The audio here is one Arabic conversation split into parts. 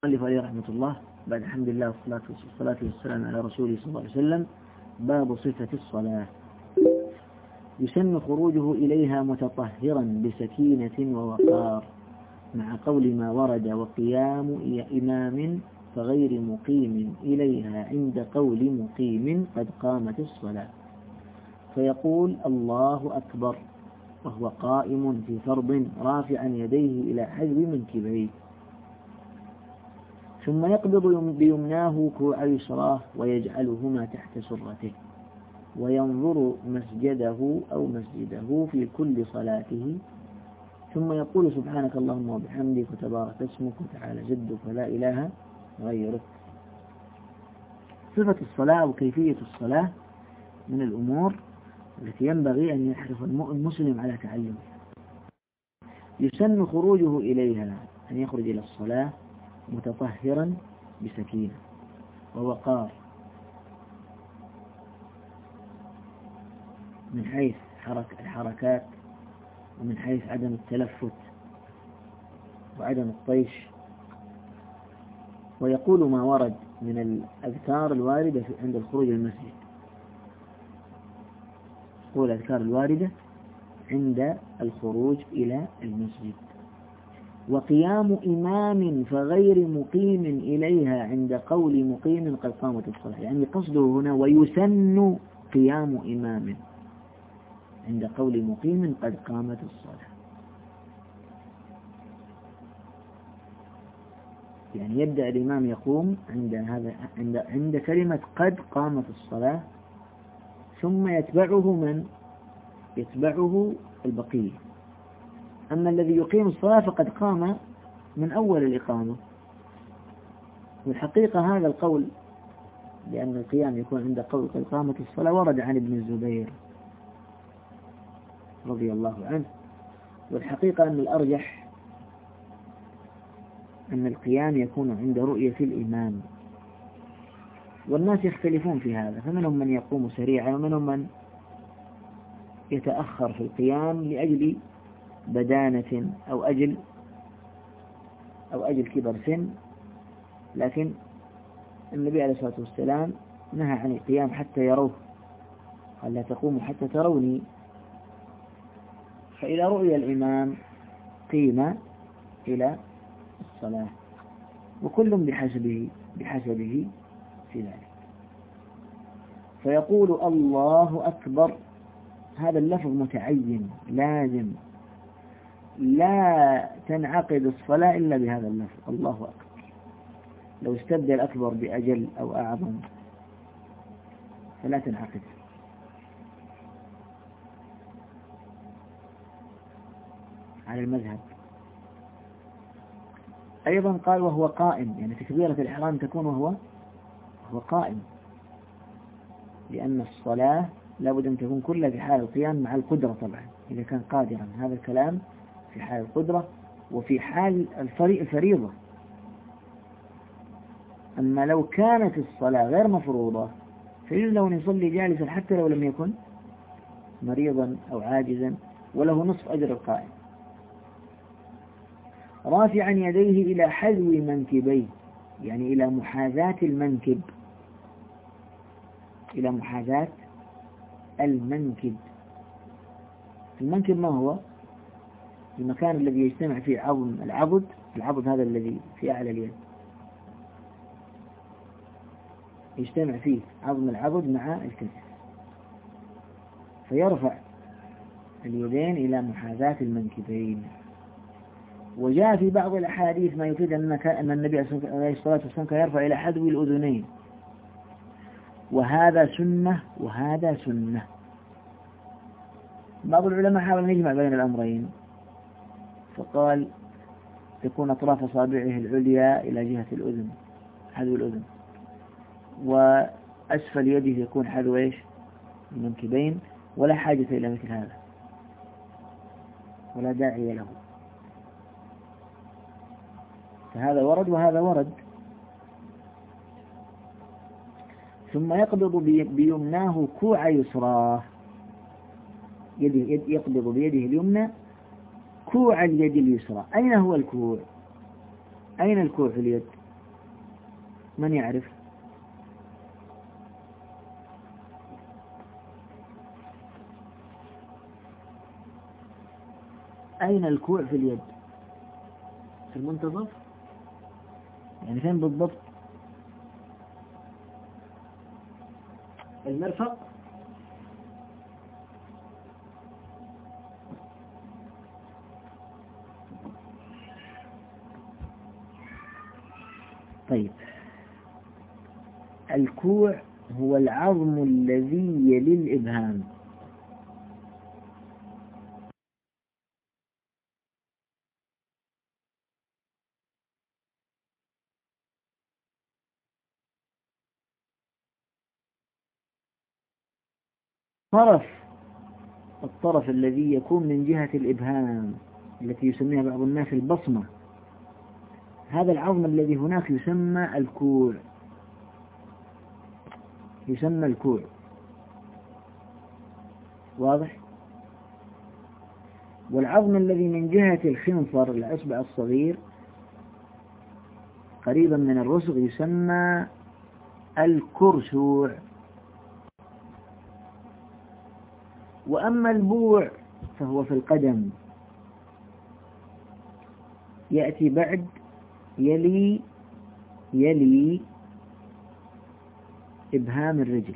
المؤلف عليه رحمة الله بعد الحمد لله والصلاة والسلام على رسوله صلى الله عليه وسلم. باب صفة الصلاة. يسن خروجه إليها متطهرا بسكينة ووقار مع قول ما ورد وقيام إمام فغير مقيم إليها عند قول مقيم قد قامت الصلاة، فيقول الله أكبر وهو قائم في فرض رافعا يديه إلى حذو منكبيه، ثم يقبض بيمناه كوع يسراه ويجعلهما تحت سرته، وينظر مسجده أو مسجده في كل صلاته، ثم يقول سبحانك اللهم وبحمدك وتبارك اسمك وتعالى جدك ولا إله غيرك. صفة الصلاة وكيفية الصلاة من الأمور التي ينبغي أن يحرص المسلم على تعلمها. يسن خروجه إليها، أن يخرج إلى الصلاة متطهرا بسكينة ووقار من حيث الحركات، ومن حيث عدم التلفت وعدم الطيش، ويقول ما ورد من الأذكار الواردة عند الخروج إلى المسجد. يقول الأذكار الواردة عند الخروج إلى المسجد. وقيام إمام فغير مقيم إليها عند قول مقيم قد قامت الصلاة، يعني قصده هنا ويسن قيام إمام عند قول مقيم قد قامت الصلاة، يعني يبدأ الإمام يقوم عند كلمة قد قامت الصلاة، ثم يتبعه البقية. أما الذي يقيم الصلاة فقد قام من أول الإقامة. والحقيقة هذا القول لأن القيام يكون عند قول قد قامت الصلاة ورد عن ابن الزبير رضي الله عنه. والحقيقة أن الأرجح أن القيام يكون عند رؤية الإمام، والناس يختلفون في هذا، فمنهم من يقوم سريعا ومنهم من يتأخر في القيام لأجل بدانة أو أجل كبر سن. لكن النبي عليه الصلاة والسلام نهى عن القيام حتى يروه، قال لا تقوموا حتى تروني. فإذا رؤي الإمام قيم إلى الصلاة، وكل بحسبه في ذلك. فيقول الله أكبر، هذا اللفظ متعين لازم، لا تنعقد الصلاة إلا بهذا اللفظ الله أكبر. لو استبدل الأكبر بأجل أو أعظم فلا تنعقد. على المذهب. أيضا قال وهو قائم، يعني تكبيرة الإحرام تكون وهو قائم، لأن الصلاة لابد أن تكون كلها في حال القيام مع القدرة طبعا إذا كان قادرا. هذا الكلام في حال القدرة وفي حال الفريضة. أما لو كانت الصلاة غير مفروضة فيجوز له أن يصلي جالسا حتى لو لم يكن مريضا أو عاجزا، وله نصف أجر القائم. رافعا يديه إلى حذو منكبيه، يعني إلى محاذاة المنكب، إلى محاذاة المنكب. المنكب ما هو؟ المكان الذي يجتمع فيه عظم العضد هذا الذي في أعلى اليد، يجتمع فيه عظم العضد مع الكتف، فيرفع اليدين إلى محاذاة المنكبين. وجاء في بعض الأحاديث ما يفيد أن النبي عليه الصلاة والسلام كان يرفع إلى حذو الأذنين، وهذا سنة وهذا سنة. بعض العلماء حاول أن يجمع بين الأمرين، فقال تكون أطراف أصابعه العليا إلى جهة الأذن، حذو الأذن، وأسفل يده يكون حذو المنكبين، ولا حاجة إلى مثل هذا ولا داعي له. فهذا ورد وهذا ورد. ثم يقبض بيمناه كوع يسراه، يقبض بيده اليمنى كوع اليد اليسرى. أين هو الكوع؟ أين الكوع في اليد؟ من يعرف؟ أين الكوع في اليد؟ في المنتصف؟ يعني فين بالضبط؟ المرفق؟ طيب، الكوع هو العظم الذي يلي الإبهام. الطرف الذي يكون من جهة الإبهام التي يسميها بعض الناس البصمة، هذا العظم الذي هناك يسمى الكوع، يسمى الكوع. واضح؟ والعظم الذي من جهة الخنصر الأصبع الصغير قريبا من الرسغ يسمى الكرسوع. وأما البوع فهو في القدم، يأتي بعد يلي إبهام الرجل.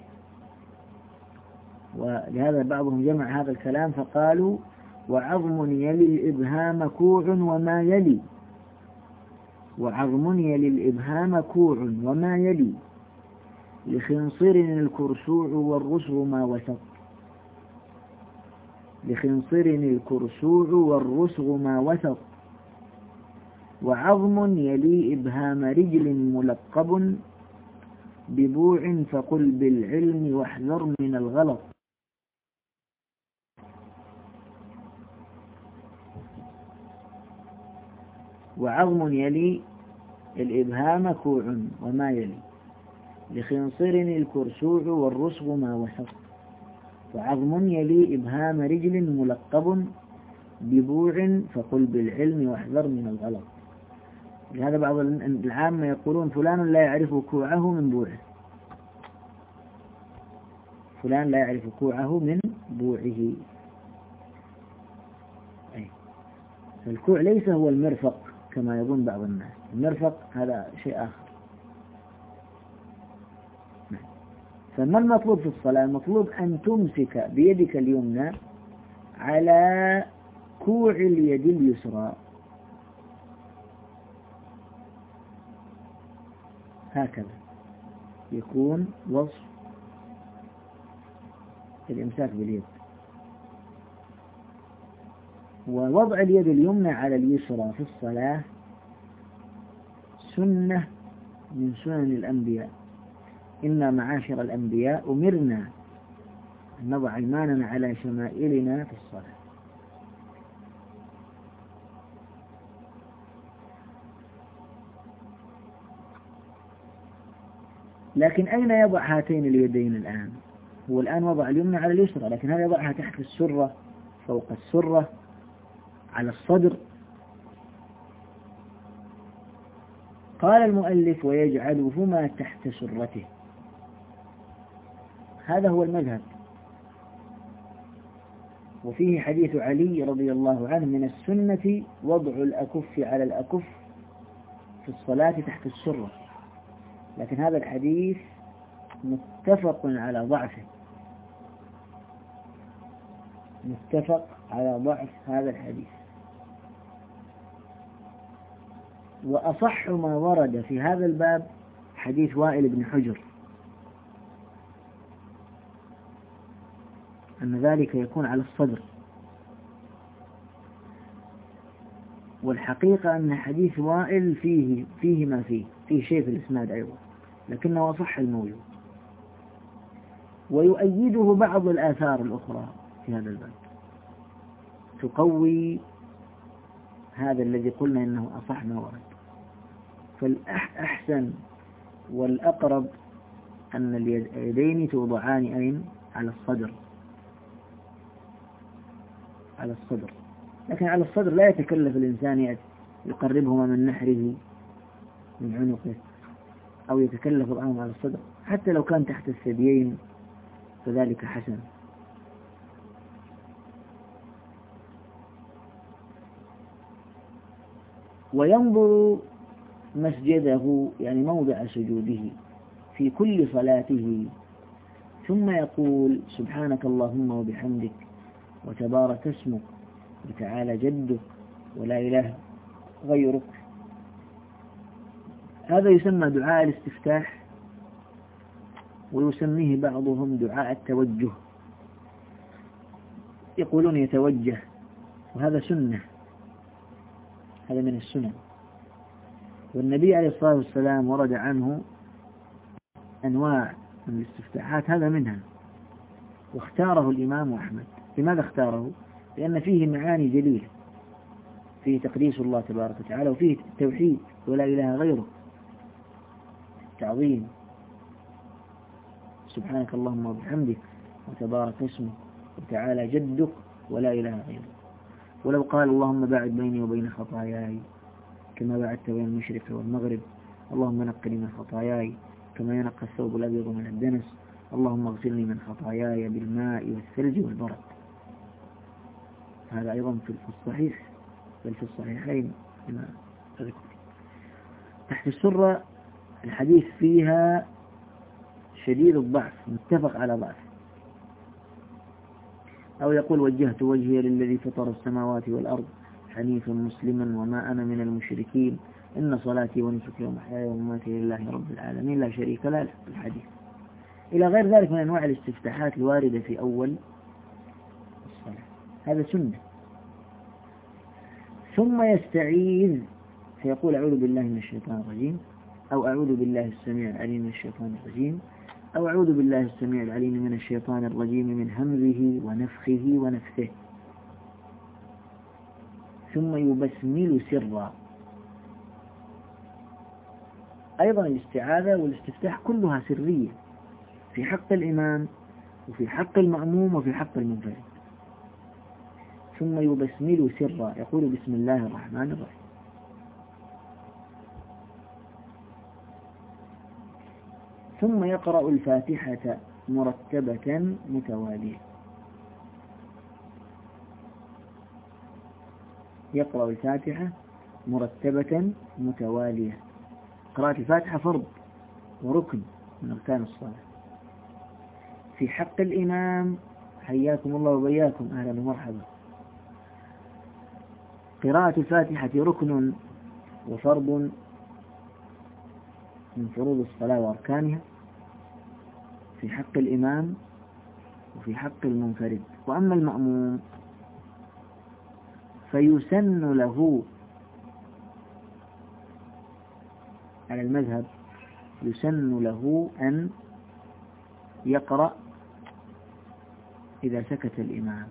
ولهذا بعضهم جمع هذا الكلام فقالوا وعظم يلي الإبهام كوع وما يلي، وعظم يلي الإبهام كوع وما يلي، لخنصر الكرسوع والرسغ ما وسط، لخنصر الكرسوع والرسغ ما وسط، وعظم يلي إبهام رجل ملقب ببوع فقل بالعلم واحذر من الغلط. وعظم يلي الإبهام كوع وما يلي، لخنصر الكرسوع والرسغ ما وسط، وعظم يلي إبهام رجل ملقب ببوع فقل بالعلم واحذر من الغلط. لهذا بعض العامة يقولون فلان لا يعرف كوعه من بوعه، فلان لا يعرف كوعه من بوعه. فالكوع ليس هو المرفق كما يظن بعض الناس، المرفق هذا شيء آخر. فما المطلوب في الصلاة؟ المطلوب أن تمسك بيدك اليمنى على كوع اليد اليسرى هكذا، يكون وصف الإمساك باليد. ووضع اليد اليمنى على اليسرى في الصلاة سنة من سنن الأنبياء. إنا معاشر الأنبياء أمرنا أن نضع أيماننا على شمائلنا في الصلاة. لكن أين يضع هاتين اليدين الآن؟ هو الآن وضع اليمنى على اليسرى، لكن هل يضعها تحت السرة، فوق السرة، على الصدر؟ قال المؤلف ويجعلهما تحت سرته، هذا هو المذهب. وفيه حديث علي رضي الله عنه من السنة وضع الأكف على الأكف في الصلاة تحت السرة، لكن هذا الحديث متفق على ضعفه، متفق على ضعف هذا الحديث. وأصح ما ورد في هذا الباب حديث وائل بن حجر أن ذلك يكون على الصدر، والحقيقة أن حديث وائل فيه ما فيه شيء في الإسناد أيضا، لكنه أصح الموجود. ويؤيده بعض الآثار الأخرى في هذا الباب تقوي هذا الذي قلنا إنه أصح ما ورد. فالأحسن والأقرب أن اليدين توضعان أين؟ على الصدر، على الصدر. لكن على الصدر لا يتكلف الإنسان يقربهما من نحره من عنقه، أو يتكلف الآن على الصدر، حتى لو كان تحت الثديين فذلك حسن. وينظر مسجده يعني موضع سجوده في كل صلاته، ثم يقول سبحانك اللهم وبحمدك وتبارك اسمك وتعالى جدك ولا إله غيرك. هذا يسمى دعاء الاستفتاح، ويسميه بعضهم دعاء التوجه، يقولون يتوجه، وهذا سنة، هذا من السنن. والنبي عليه الصلاة والسلام ورد عنه أنواع من الاستفتاحات، هذا منها، واختاره الإمام أحمد. لماذا اختاره؟ لأن فيه معاني جليلة، فيه تقديس الله تبارك وتعالى، وفيه التوحيد ولا إله غيره، تعظيم سبحانك اللهم وبحمدك وتبارك اسمك وتعالى جدك ولا إله غيره. ولو قال اللهم باعد بيني وبين خطاياي كما باعدت بين المشرق والمغرب، اللهم نقني من خطاياي كما ينقى الثوب الأبيض من الدنس، اللهم اغسلني من خطاياي بالماء والثلج والبرد. هذا أيضا في الصحيح، بل في الصحيحين كما أذكر. تحت السرة الحديث فيها شديد الضعف، متفق على ضعف. أو يقول وجهت وجهي للذي فطر السماوات والأرض حنيفا مسلما وما أنا من المشركين إن صلاتي ونسكي ومحياي ومماتي لله رب العالمين لا شريك له الحديث، إلى غير ذلك من أنواع الاستفتاحات الواردة في أول الصلاة. هذا سنة. ثم يستعيذ فيقول أعوذ بالله من الشيطان الرجيم، أو أعوذ بالله السميع العليم من الشيطان الرجيم، أو أعوذ بالله السميع العليم من الشيطان الرجيم من همزه ونفخه ونفثه، ثم يبسمل سرا. أيضا الاستعاذة والاستفتاح كلها سرية في حق الإمام وفي حق المأموم وفي حق المنفرد. ثم يبسمل سرا، يقول بسم الله الرحمن الرحيم. ثم يقرأ الفاتحة مرتبة متوالية، يقرأ الفاتحة مرتبة متوالية. قراءة الفاتحة فرض وركن من أركان الصلاة. في حق الإمام حياكم الله وبياكم، أهلا ومرحبا، قراءة الفاتحة ركن وفرض من فروض الصلاة وأركانها في حق الإمام وفي حق المنفرد. وأما المأموم فيسن له على المذهب، يسن له أن يقرأ إذا سكت الإمام.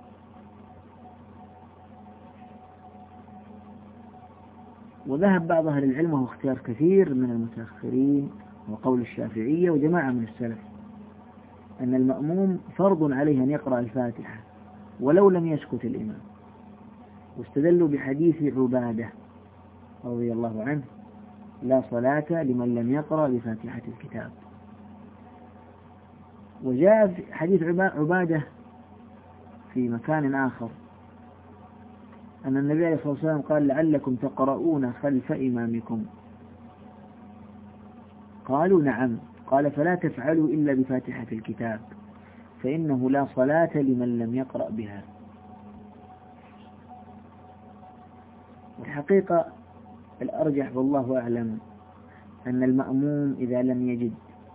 وذهب بعض أهل العلم، وهو اختيار كثير من المتأخرين وقول الشافعية وجماعة من السلف، أن المأموم فرض عليه أن يقرأ الفاتحة ولو لم يسكت الإمام، واستدلوا بحديث عبادة رضي الله عنه لا صلاة لمن لم يقرأ بفاتحة الكتاب. وجاء في حديث عبادة في مكان آخر أن النبي عليه الصلاة والسلام قال لعلكم تقرؤون خلف إمامكم، قالوا نعم، قال فلا تفعلوا إلا بفاتحة الكتاب فإنه لا صلاة لمن لم يقرأ بها. الحقيقة الأرجح والله أعلم أن المأموم إذا لم يجد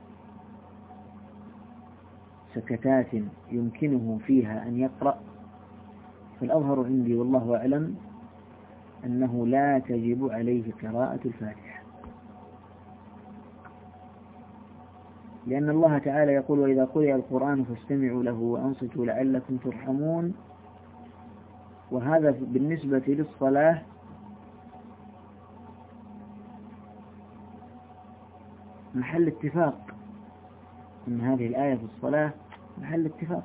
سكتات يمكنه فيها أن يقرأ، فالأظهر عندي والله أعلم أنه لا تجب عليه قراءة الفاتحة، لأن الله تعالى يقول وإذا قرئ القرآن فاستمعوا له وأنصتوا لعلكم ترحمون. وهذا بالنسبة للصلاة محل اتفاق، أن هذه الآية في الصلاة محل اتفاق،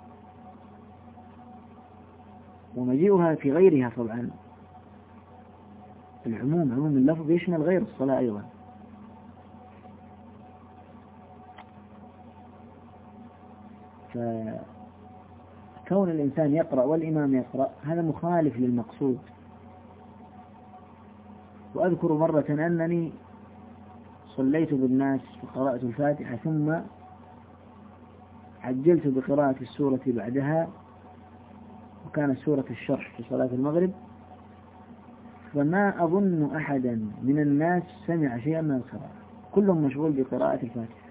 ومجيئها في غيرها طبعا العموم، عموم اللفظ يشمل غير الصلاة أيضا. فكون الإنسان يقرأ والإمام يقرأ هذا مخالف للمقصود. وأذكر مرة أنني صليت بالناس فقرأت الفاتحة ثم عجلت بقراءة السورة بعدها، وكانت سورة الشرح في صلاة المغرب، فما أظن أحدا من الناس سمع شيئا من القراءة، كلهم مشغول بقراءة الفاتحة.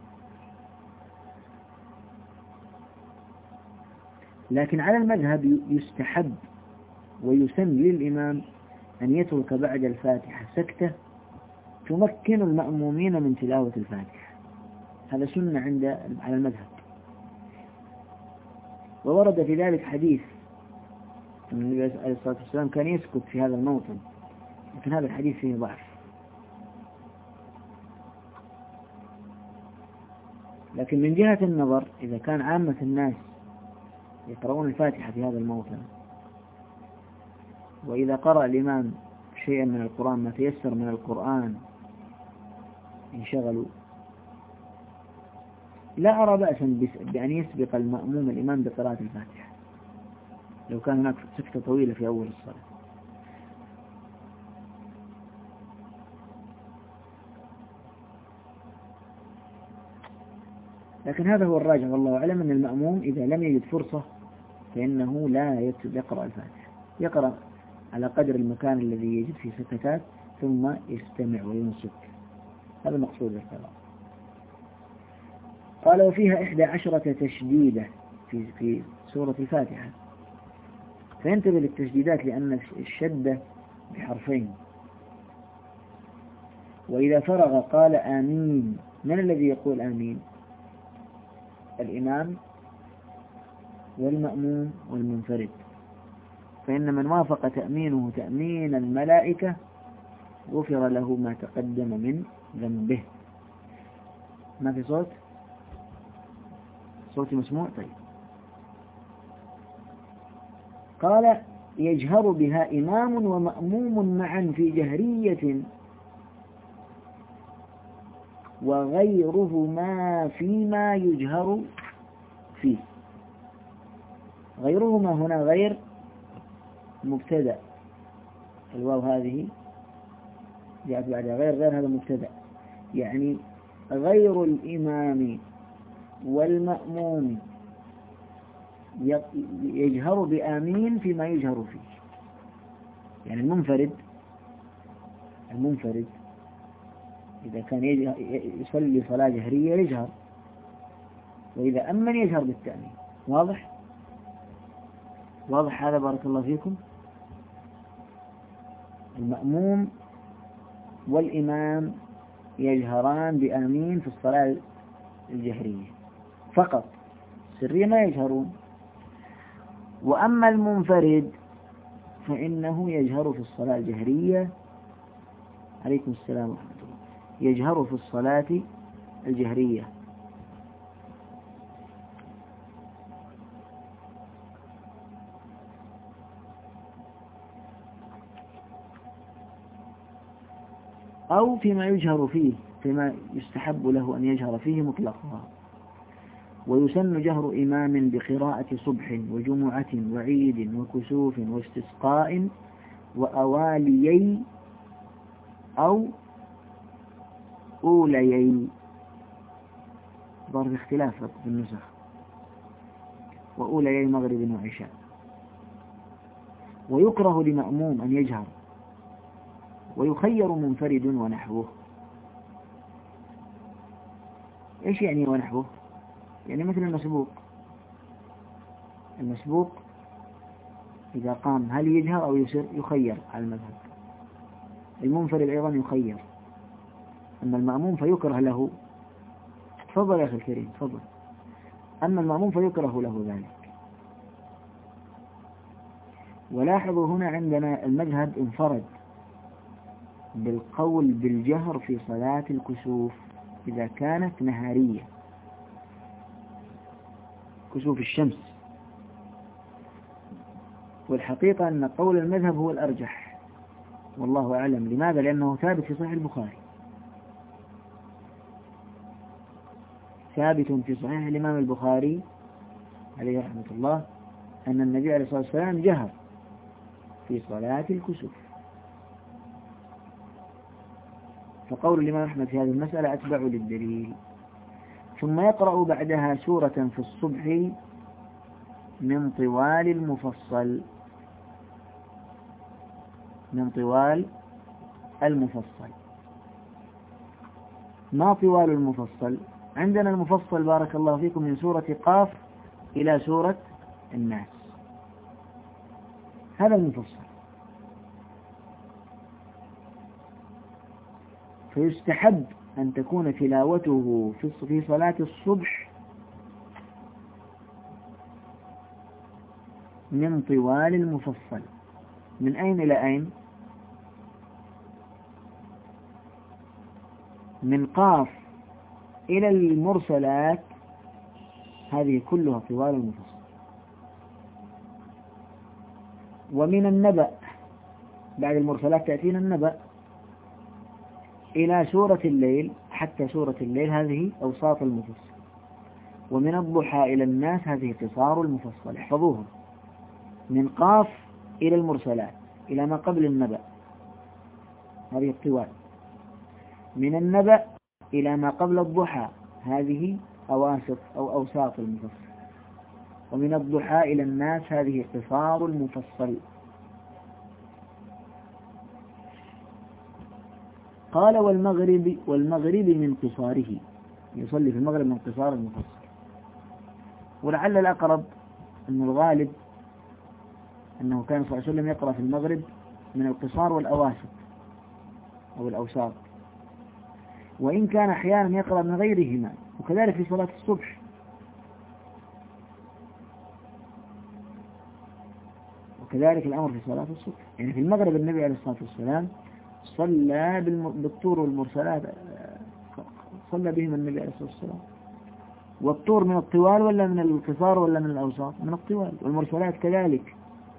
لكن على المذهب يستحب ويسن للإمام أن يترك بعد الفاتحة سكتة تمكن المأمومين من تلاوة الفاتحة، هذا سنة على المذهب. وورد في ذلك حديث أن النبي عليه الصلاة والسلام كان يسكت في هذا الموطن، لكن هذا الحديث فيه ضعف. لكن من جهة النظر إذا كان عامة الناس يقرؤون الفاتحة في هذا الموطن، وإذا قرأ الإمام شيئا من القرآن ما تيسر من القرآن انشغلوا، لا أرى بأسا بأن يسبق المأموم الإمام بقراءة الفاتحة لو كان هناك سكتة طويلة في أول الصلاة. لكن هذا هو الراجح والله أعلم، أن المأموم إذا لم يجد فرصة فإنه لا يقرأ الفاتحة، يقرأ على قدر المكان الذي يجد فيه سكتات ثم يستمع وينصت، هذا مقصود الكلام. قال وفيها 11 تشديدة في سورة الفاتحة، فينتبه للتشديدات لأن الشدة بحرفين. وإذا فرغ قال آمين. من الذي يقول آمين؟ الإمام والمأموم والمنفرد، فإن من وافق تأمينه تأمين الملائكة غفر له ما تقدم من ذنبه. ما في صوت؟ صوتي مسموع؟ طيب. قال يجهر بها إمام ومأموم معا في جهرية وغيرهما فيما يجهر فيه. غيرهما هنا غير مبتدأ، الواو هذه جاءت بعدها غير هذا مبتدأ، يعني غير الإمام والمأموم يجهر بآمين فيما يجهر فيه. يعني المنفرد إذا كان يصلي صلاة جهرية يجهر، وإذا أمن يجهر بالتأمين. واضح هذا؟ بارك الله فيكم. المأموم والإمام يجهران بآمين في الصلاة الجهرية فقط، سرية ما يجهرون. وأما المنفرد فإنه يجهر في الصلاة الجهرية. عليكم السلام ورحمة الله. يجهر في الصلاة الجهرية. أو فيما يجهر فيه، فيما يستحب له أن يجهر فيه مطلقا. ويسن جهر إمام بقراءة صبح وجمعة وعيد وكسوف واستسقاء وأواليي أو أوليي، ضرب اختلاف في النسخ، وأوليي مغرب وعشاء. ويكره لمأموم أن يجهر، ويخير منفرد ونحوه. إيش يعني ونحوه؟ يعني مثل المسبوق إذا قام هل يجهر أو يخير على المذهب. المنفرد أيضا يخير. أما المأموم فيكره له. تفضل يا أخي الكريم، تفضل. أما المأموم فيكره له ذلك. ولاحظوا هنا عندنا المذهب انفرد بالقول بالجهر في صلاة الكسوف إذا كانت نهارية، كسوف الشمس. والحقيقة أن قول المذهب هو الأرجح والله أعلم. لماذا؟ لأنه ثابت في صحيح البخاري، ثابت في صحيح الإمام البخاري عليه رحمة الله أن النبي عليه الصلاة والسلام جهر في صلاة الكسوف، فقول الإمام أحمد في هذه المسألة أتبع للدليل. ثم يقرأ بعدها سورة في الصبح من طوال المفصل، من طوال المفصل. ما طوال المفصل؟ عندنا المفصل بارك الله فيكم من سورة قاف إلى سورة الناس، هذا المفصل. فيستحب أن تكون تلاوته في صلاة الصبح من طوال المفصل. من أين إلى أين؟ من قاف إلى المرسلات، هذه كلها طوال المفصل. ومن النبأ، بعد المرسلات تأتينا النبأ، إلى سورة الليل حتى سورة الليل، هذه أوساط المفصل. ومن الضحى إلى الناس، هذه قصار المفصل. احفظوها: من قاف إلى المرسلات إلى ما قبل النبأ، هذه الطوال. من النبأ إلى ما قبل الضحى، هذه أواسط أو أوساط المفصل. ومن الضحى إلى الناس، هذه قصار المفصل. قال: والمغرب من قصاره، يصلي في المغرب من قصار المفصل. ولعل الأقرب أن الغالب أنه كان صلى الله عليه وسلم يقرأ في المغرب من القصار والأواسط أو الأوساط، وإن كان أحيانا يقرأ من غيرهما، وكذلك في صلاة الصبح. وكذلك الأمر في صلاة الصبح. يعني في المغرب النبي عليه الصلاة والسلام صلى بالطور والمرسلات، صلى بهم النبي عليه الصلاة والسلام. والطور من الطوال ولا من القصار ولا من الأوساط؟ من الطوال. والمرسلات كذلك،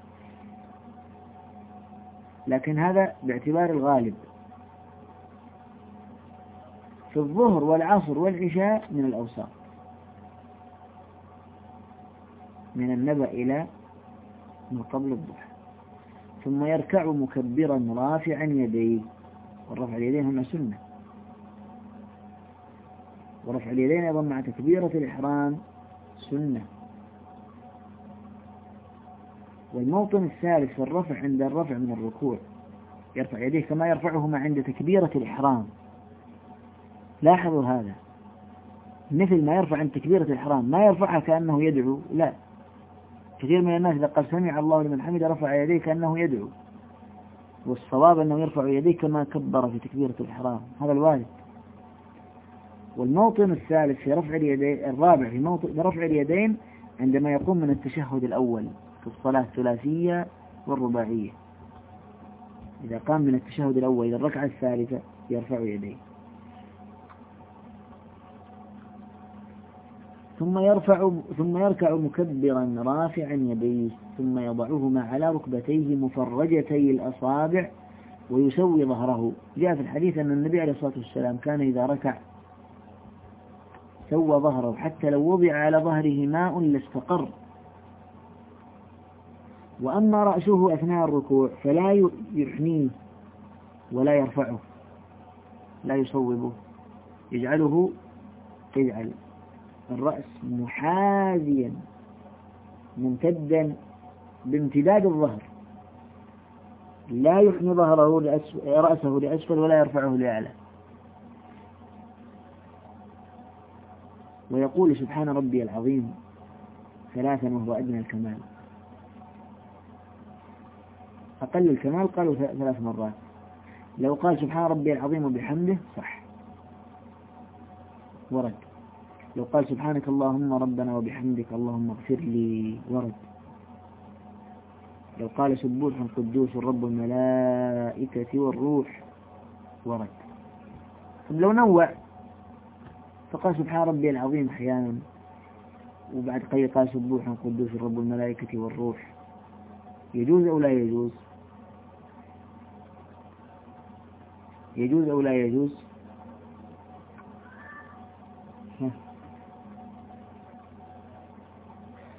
لكن هذا باعتبار الغالب. في الظهر والعصر والعشاء من الأوساط، من النبأ إلى من قبل الضحى. ثم يركع مكبرا رافعا يديه، والرفع اليدين هنا سنة، ورفع اليدين أيضا مع تكبيرة الإحرام سنة. والموطن الثالث في الرفع عند الرفع من الركوع، يرفع يديه كما يرفعهما عند تكبيرة الإحرام. لاحظوا هذا، مثل ما يرفع عند تكبيرة الإحرام، ما يرفعها كأنه يدعو، لا. كثير من الناس إذا قال سمع الله لمن حمده رفع يديه كأنه يدعو، والصواب أنه يرفع يديه كما كبر في تكبيرة الإحرام، هذا الوارد. والموطن الثالث في رفع اليدين، الرابع في موطن رفع اليدين عندما يقوم من التشهد الأول في الصلاة الثلاثية والرباعية. إذا قام من التشهد الأول إلى الركعة الثالثة يرفع يديه. ثم يركع مكبرا رافعا يديه، ثم يضعهما على ركبتيه مفرجتي الأصابع ويسوي ظهره. جاء في الحديث أن النبي عليه الصلاة والسلام كان إذا ركع سوى ظهره، حتى لو وضع على ظهره ماء لاستقر. وأما رأسه أثناء الركوع فلا يحنيه ولا يرفعه، لا يصوبه، يجعل الرأس محاذيا ممتدا بامتداد الظهر، لا يحني رأسه لأسفل ولا يرفعه لأعلى. ويقول سبحان ربي العظيم 3 وهو أدنى الكمال. أقل الكمال قالوا 3 مرات. لو قال سبحان ربي العظيم وبحمده صح، ورد. لو قال سبحانك اللهم ربنا وبحمدك اللهم اغفر لي، ورد. لو قال سبوح قدوس رب الملائكة والروح، ورد. طب لو نوع فقال سبحان ربي العظيم أحيانا، وبعد قال سبوح قدوس رب الملائكة والروح، يجوز أو لا يجوز؟ يجوز أو لا يجوز؟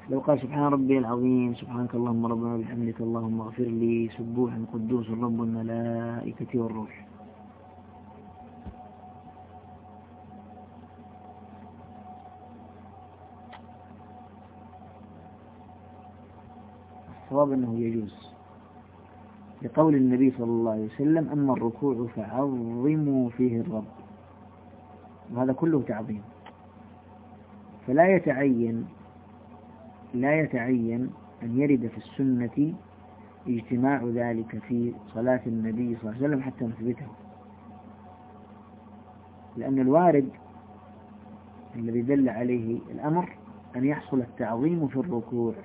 لو قال سبحان ربي العظيم، سبحانك اللهم ربنا وبحمدك اللهم اغفر لي، سبوح قدوس رب الملائكة والروح. الصواب أنه يجوز، لقول النبي صلى الله عليه وسلم: أما الركوع فعظموا فيه الرب. وهذا كله تعظيم، فلا يتعين أن يرد في السنة اجتماع ذلك في صلاة النبي صلى الله عليه وسلم حتى نثبته، لأن الوارد الذي دل عليه الأمر أن يحصل التعظيم في الركوع،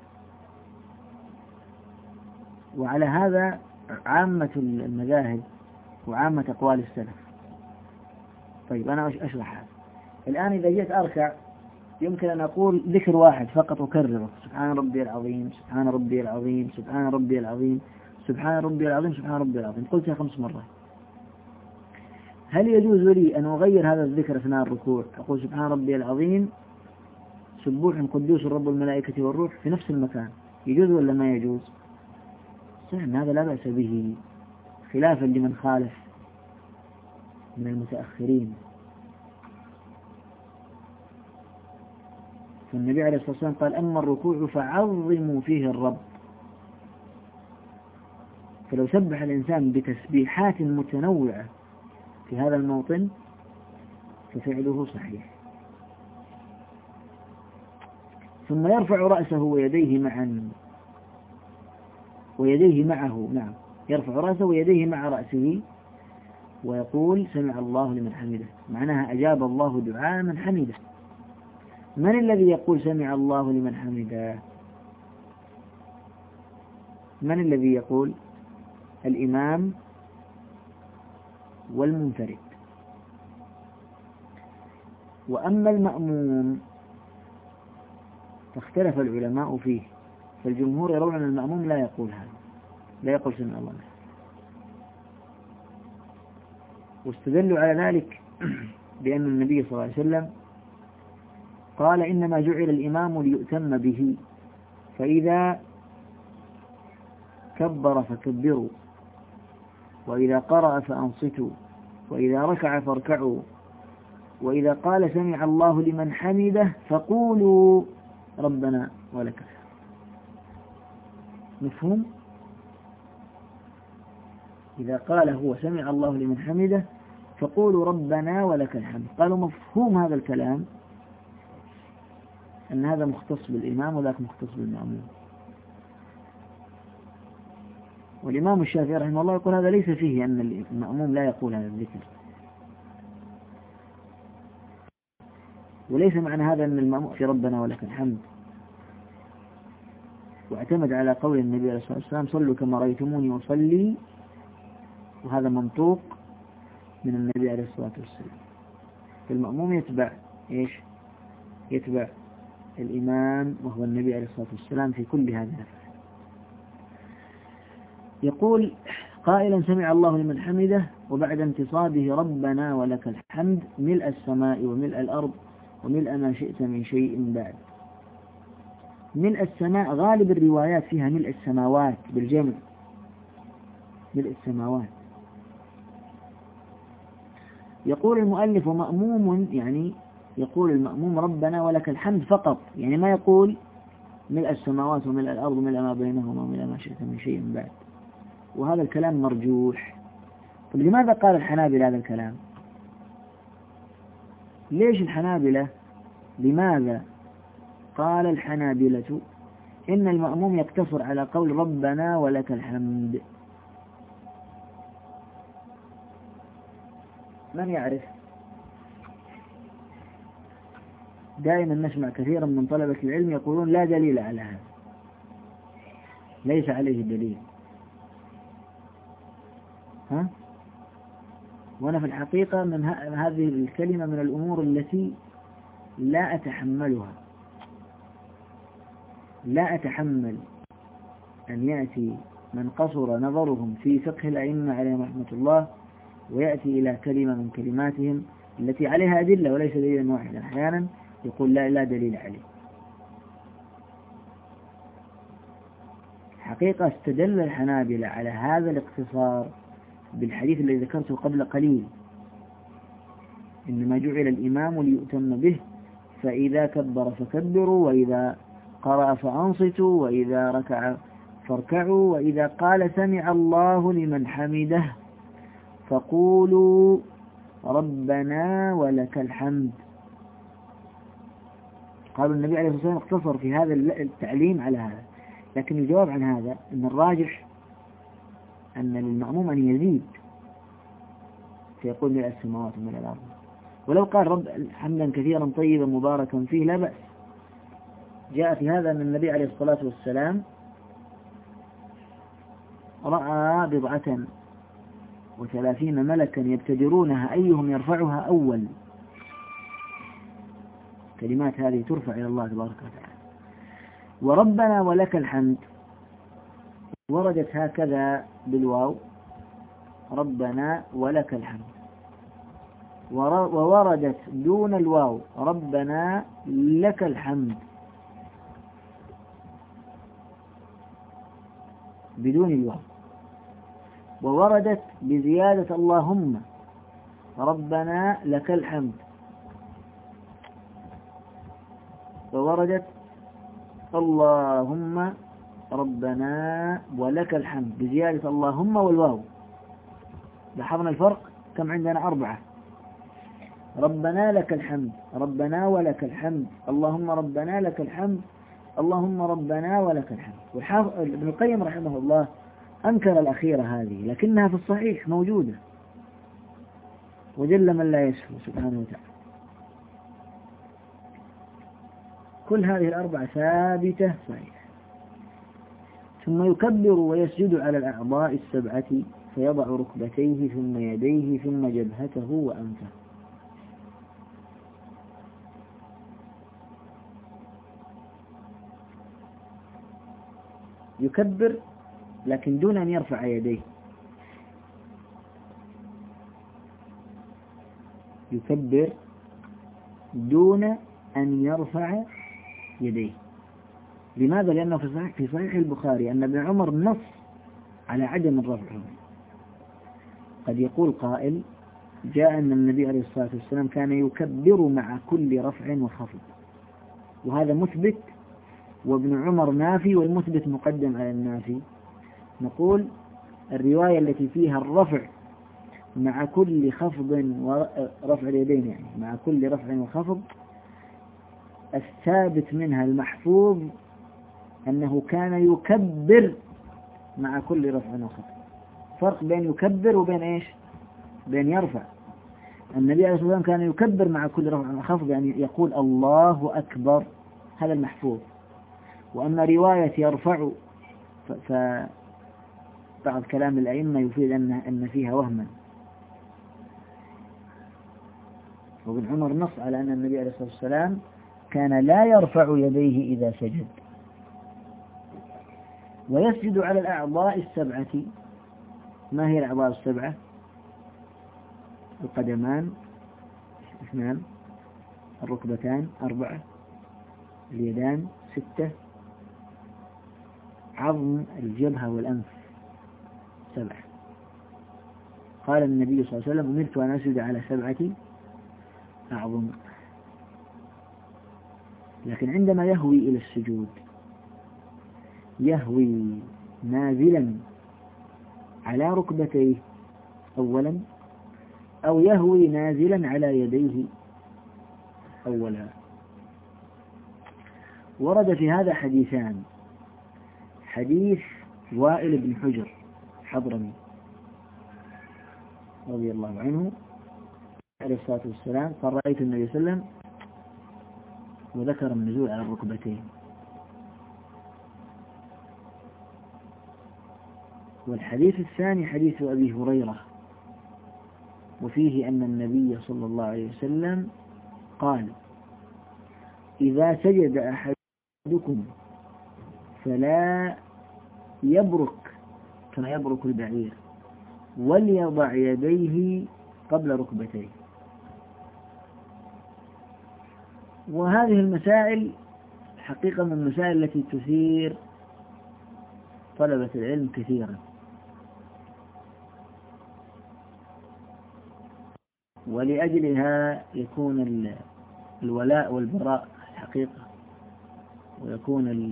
وعلى هذا عامة المذاهب وعامة أقوال السلف. طيب أنا أشرح هذا الآن. إذا جيت أركع يمكن أن أقول ذكر واحد فقط أكرره: سبحان ربي العظيم، سبحان ربي العظيم، سبحان ربي العظيم، سبحان ربي العظيم، سبحان ربي العظيم، قلتها 5 مرات. هل يجوز لي أن أغير هذا الذكر أثناء الركوع؟ أقول سبحان ربي العظيم سبوح قدوس رب الملائكة والروح في نفس المكان، يجوز ولا ما يجوز؟ صحيح هذا لا بأس به، خلافا لمن خالف من المتأخرين. فالنبي عليه الصلاة والسلام قال: أما الركوع فعظموا فيه الرب. فلو سبح الإنسان بتسبيحات متنوعة في هذا الموطن ففعله صحيح. ثم يرفع رأسه ويديه معه، نعم، يرفع رأسه ويديه مع رأسه ويقول: سمع الله لمن حمده، معناها أجاب الله دعاء من حمده. من الذي يقول سمع الله لمن حمده؟ من الذي يقول؟ الإمام والمنفرد. وأما المأموم فاختلف العلماء فيه، فالجمهور يرون أن المأموم لا يقول هذا، لا يقول سمع الله. واستدلوا على ذلك بأن النبي صلى الله عليه وسلم قال: إنما جعل الإمام ليؤتم به، فإذا كبر فكبروا، وإذا قرأ فأنصتوا، وإذا ركع فاركعوا، وإذا قال سمع الله لمن حمده فقولوا ربنا ولك الحمد. مفهوم؟ إذا قال هو سمع الله لمن حمده فقولوا ربنا ولك الحمد. قالوا مفهوم هذا الكلام أن هذا مختص بالإمام وذاك مختص بالمأموم. والإمام الشافعي رحمه الله يقول هذا ليس فيه أن المأموم لا يقول هذا الذكر، وليس معنى هذا أن المأموم في ربنا ولك الحمد. واعتمد على قول النبي عليه الصلاة والسلام: صلوا كما رأيتموني أصلي، وهذا منطوق من النبي عليه الصلاة والسلام. فالمأموم يتبع إيش؟ يتبع الإمام وهو النبي عليه الصلاة والسلام في كل هذه الأفعال. يقول قائلا: سمع الله لمن حمده، وبعد انتصابه ربنا ولك الحمد ملء السماء وملء الأرض وملء ما شئت من شيء بعد. ملء السماء غالب الروايات فيها ملء السماوات بالجمع، ملء السماوات. يقول المؤلف: ومأموم يعني يقول المأموم ربنا ولك الحمد فقط، يعني ما يقول ملء السماوات وملء الأرض وملء ما بينهما وملء ما شئت من شيء بعد. وهذا الكلام مرجوح. طيب لماذا قال الحنابلة هذا الكلام؟ ليش الحنابلة؟ لماذا قال الحنابلة إن المأموم يقتصر على قول ربنا ولك الحمد؟ من يعرف؟ دائما نسمع كثيرا من طلبة العلم يقولون لا دليل على هذا، ليس عليه دليل. وأنا في الحقيقة من هذه الكلمة من الأمور التي لا أتحمل أن يأتي من قصر نظرهم في فقه الأئمة عليهم رحمة الله ويأتي إلى كلمة من كلماتهم التي عليها أدلة وليس دليلا واحدا، أحيانا يقول لا دليل عليه. حقيقة استدل الحنابلة على هذا الاقتصار بالحديث الذي ذكرته قبل قليل: إنما جعل الإمام ليؤتم به، فإذا كبر فكبروا، وإذا قرأ فأنصتوا، وإذا ركع فاركعوا، وإذا قال سمع الله لمن حمده فقولوا ربنا ولك الحمد. قالوا النبي عليه الصلاة والسلام اقتصر في هذا التعليم على هذا، لكن الجواب عن هذا أن الراجح أن للمأموم أن يزيد فيقول ملء السماوات وملء الأرض، ولو قال رب حمدا كثيرا طيبا مباركا فيه لا بأس. جاء في هذا أن النبي عليه الصلاة والسلام رأى 37 ملكا يبتدرونها أيهم يرفعها أول. كلمات هذه ترفع إلى الله تبارك وتعالى. وربنا ولك الحمد وردت هكذا بالواو: ربنا ولك الحمد. ووردت دون الواو: ربنا لك الحمد بدون الواو. ووردت بزيادة اللهم: ربنا لك الحمد. ووردت اللهم ربنا ولك الحمد بزيادة اللهم والواو. لاحظنا الفرق؟ كم عندنا؟ 4: ربنا لك الحمد، ربنا ولك الحمد، اللهم ربنا لك الحمد، اللهم ربنا ولك الحمد. ابن القيم رحمه الله أنكر الأخيرة هذه، لكنها في الصحيح موجودة، وجل من لا يشفو سبحانه وتعالى. كل هذه ال4 ثابتة صحيحة. ثم يكبر ويسجد على الأعضاء 7 فيضع ركبتيه ثم يديه ثم جبهته وأنفه. يكبر لكن دون أن يرفع يديه. يكبر دون أن يرفع يديه. لماذا؟ لأنه في صحيح البخاري أن ابن عمر نص على عدم الرفع. قد يقول قائل: جاء أن النبي عليه الصلاة والسلام كان يكبر مع كل رفع وخفض، وهذا مثبت، وابن عمر نافي، والمثبت مقدم على النافي. نقول الرواية التي فيها الرفع مع كل خفض ورفع اليدين، يعني مع كل رفع وخفض، الثابت منها المحفوظ أنه كان يكبر مع كل رفع وخفض. فرق بين يكبر وبين إيش؟ بين يرفع. النبي عليه الصلاة والسلام كان يكبر مع كل رفع وخفض، يعني يقول الله أكبر، هذا المحفوظ. وأما رواية يرفع فبعض كلام الأئمة يفيد أن فيها وهما. وابن عمر نص على أن النبي عليه الصلاة والسلام كان لا يرفع يديه إذا سجد. ويسجد على الأعضاء 7. ما هي الأعضاء 7؟ القدمان 2، الركبتان 4، اليدان 6، عظم الجبهة والأنف 7. قال النبي صلى الله عليه وسلم: أمرت أن أسجد على 7 أعظم. لكن عندما يهوي إلى السجود يهوي نازلا على ركبتيه أولا، أو يهوي نازلا على يديه أولا. ورد في هذا حديثان: حديث وائل بن حجر حضرمي رضي الله عنه عليه الصلاة والسلام قال: رأيت النبي صلى الله عليه وسلم، وذكر النزول على الركبتين. والحديث الثاني حديث أبي هريرة، وفيه أن النبي صلى الله عليه وسلم قال: إذا سجد أحدكم فلا يبرك كما يبرك البعير، وليضع يديه قبل ركبتيه. وهذه المسائل حقيقة من المسائل التي تثير طلبة العلم كثيرا، ولأجلها يكون الولاء والبراء الحقيقة، ويكون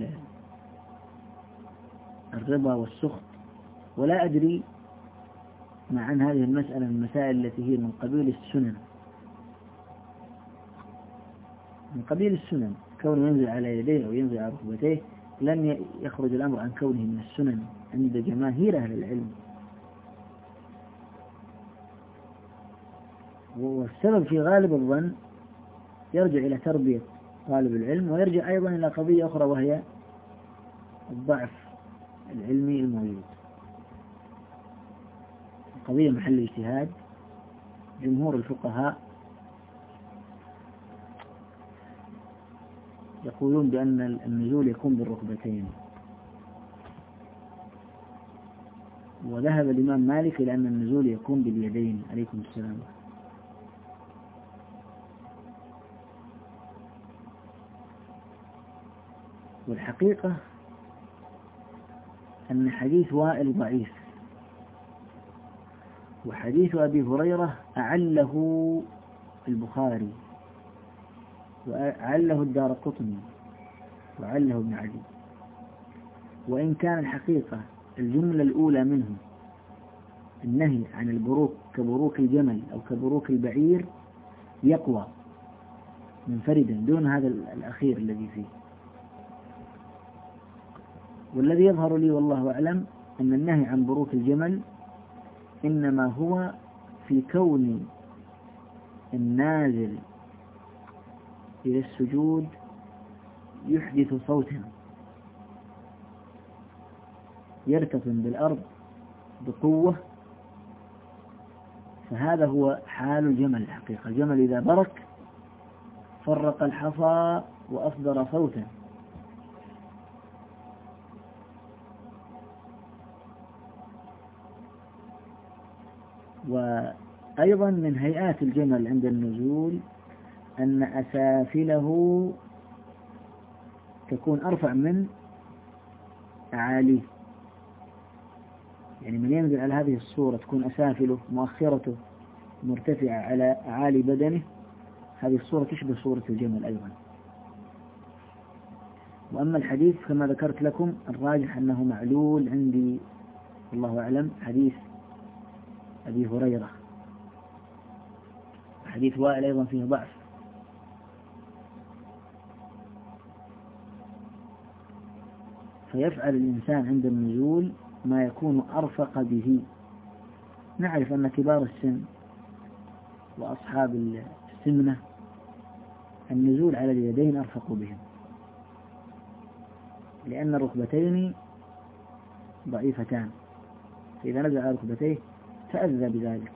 الرضا والسخط. ولا أدري مع أن هذه المسألة من المسائل التي هي من قبيل السنن، من قبيل السنن، كونه ينزل على يديه أو ينزل على ركبتيه لن يخرج الأمر عن كونه من السنن عند جماهير أهل العلم. والسبب في غالب الظن يرجع إلى تربية طالب العلم، ويرجع أيضا إلى قضية أخرى وهي الضعف العلمي الموجود. قضية محل اجتهاد. جمهور الفقهاء يقولون بأن النزول يكون بالركبتين، وذهب الإمام مالك إلى أن النزول يكون باليدين. عليكم السلام. والحقيقة أن حديث وائل ضعيف، وحديث أبي هريرة أعله البخاري وأعله الدارقطني وأعله ابن عدي، وإن كان الحقيقة الجملة الأولى منه النهي عن البروك كبروك الجمل أو كبروك البعير يقوى منفردا دون هذا الأخير الذي فيه. والذي يظهر لي والله أعلم أن النهي عن بروك الجمل إنما هو في كون النازل إلى السجود يحدث صوتا يرتطم بالأرض بقوة، فهذا هو حال الجمل الحقيقة. الجمل إذا برك فرق الحصى وأصدر صوتا، وأيضا من هيئات الجمل عند النزول أن أسافله تكون أرفع من أعاليه، يعني من ينزل على هذه الصورة تكون أسافله مؤخرته مرتفعة على أعالي بدنه، هذه الصورة تشبه صورة الجمل أيضا. وأما الحديث كما ذكرت لكم الراجح أنه معلول عندي والله أعلم، حديث أبي هريرة. حديث وائل أيضا فيه ضعف. فيفعل الإنسان عند النزول ما يكون أرفق به. نعرف أن كبار السن وأصحاب السمنة النزول على اليدين أرفق بهم، لأن الركبتين ضعيفتان، فإذا نزل على ركبتيه تأذى بذلك.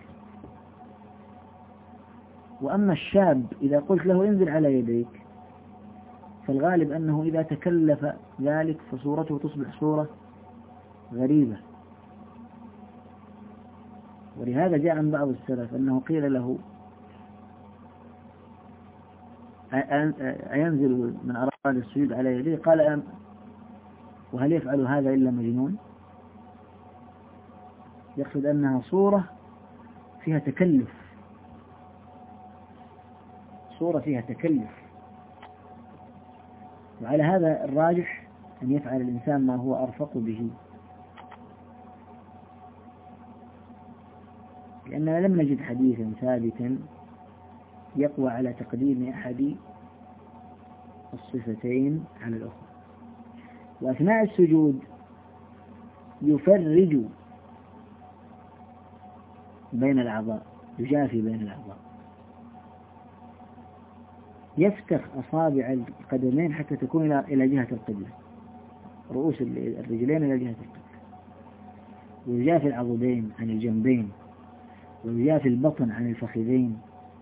وأما الشاب إذا قلت له انزل على يديك فالغالب أنه إذا تكلف ذلك فصورته تصبح صورة غريبة. ولهذا جاء عن بعض السلف أنه قيل له أينزل من أراد السجود على يديه؟ قال وهل يفعل هذا إلا مجنون؟ يقصد أنها صورة فيها تكلف، صورة فيها تكلف. وعلى هذا الراجح أن يفعل الإنسان ما هو أرفق به، لأننا لم نجد حديثا ثابتا يقوى على تقديم أحد الصفتين على الأخرى. وأثناء السجود يفرج بين الأعضاء، يجافي بين الأعضاء، يفتح أصابع القدمين حتى تكون إلى جهة القبلة، رؤوس الرجلين إلى جهة القبلة، ويجافي العضدين عن الجنبين، ويجافي البطن عن الفخذين.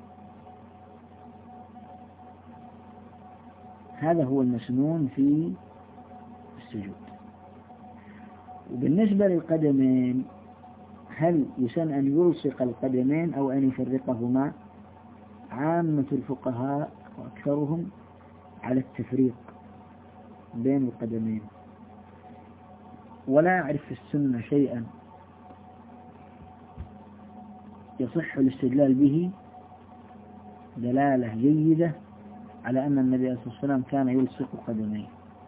هذا هو المسنون في السجود. وبالنسبة للقدمين هل يسن أن يلصق القدمين أو أن يفرقهما؟ عامة الفقهاء وأكثرهم على التفريق بين القدمين، ولا أعرف في السنة شيئا يصح الاستدلال به دلالة جيدة على أن النبي عليه الصلاة والسلام كان يلصق قدميه،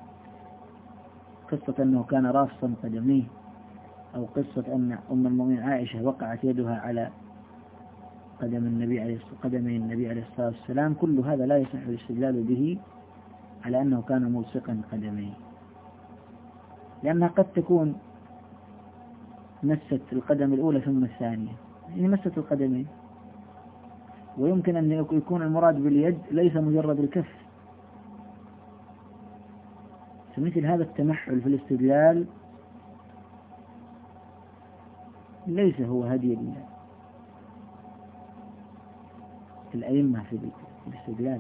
قصة أنه كان رافصا قدميه، أو قصة أن أم المؤمنين عائشة وقعت يدها على قدمي النبي عليه الصلاة والسلام، كل هذا لا يصح الاستدلال به على أنه كان ملصقا قدميه، لأنها قد تكون مست القدم الأولى ثم الثانية، يعني مست القدمين، ويمكن أن يكون المراد باليد ليس مجرد الكف. فمثل هذا التمحل في الاستدلال ليس هو هدي الأئمة في الاستدلال.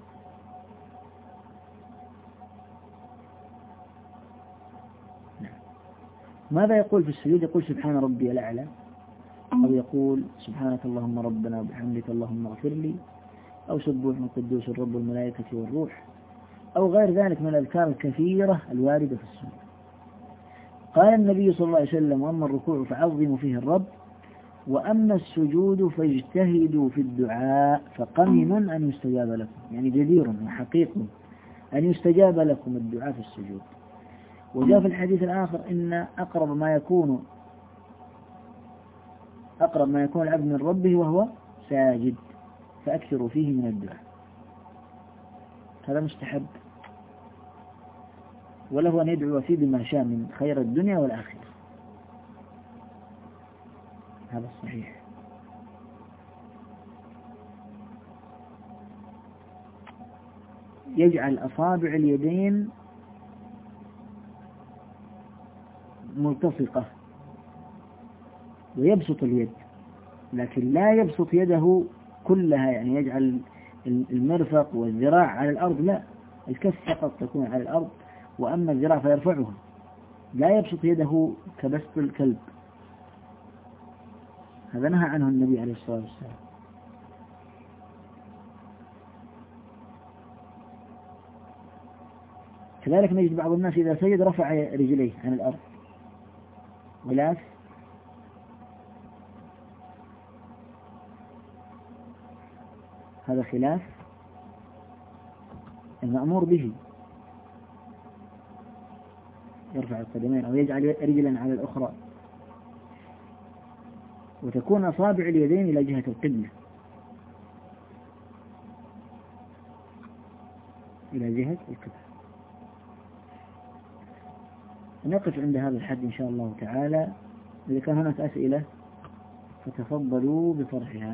ماذا يقول في السجود؟ يقول سبحان ربي الأعلى، أو يقول سبحانك اللهم ربنا وبحمدك اللهم اغفر لي، أو سبوح قدوس الرب والملائكة والروح، أو غير ذلك من الأذكار الكثيرة الواردة في السنة. قال النبي صلى الله عليه وسلم: وأما الركوع فعظموا فيه الرب، وأما السجود فاجتهدوا في الدعاء فقمن أن يستجاب لكم، يعني جدير وحقيق أن يستجاب لكم الدعاء في السجود. وجاء في الحديث الآخر: إن أقرب ما يكون العبد من ربه وهو ساجد، فأكثروا فيه من الدعاء. هذا مستحب، وله أن يدعو فيه بما شاء من خير الدنيا والآخرة، هذا الصحيح. يجعل أصابع اليدين ملتصقة ويبسط اليد، لكن لا يبسط يده كلها، يعني يجعل المرفق والذراع على الأرض، لا، الكف فقط تكون على الأرض، وأما الذراع فيرفعها، لا يبسط يده كبسط الكلب، هذا نهى عنه النبي عليه الصلاة والسلام. كذلك نجد بعض الناس إذا سجد رفع رجليه عن الأرض، خلاف هذا خلاف المأمور به، يرفع القدمين أو يجعل رجلا على الأخرى، وتكون أصابع اليدين إلى جهة القبلة، إلى جهة القبلة. نقف عند هذا الحد إن شاء الله تعالى. إذا كان هناك أسئلة فتفضلوا بطرحها.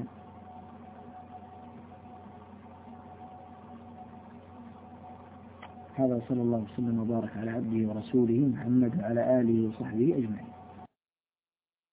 هذا صلى الله وسلم وبارك على عبده ورسوله محمد وعلى آله وصحبه أجمعين.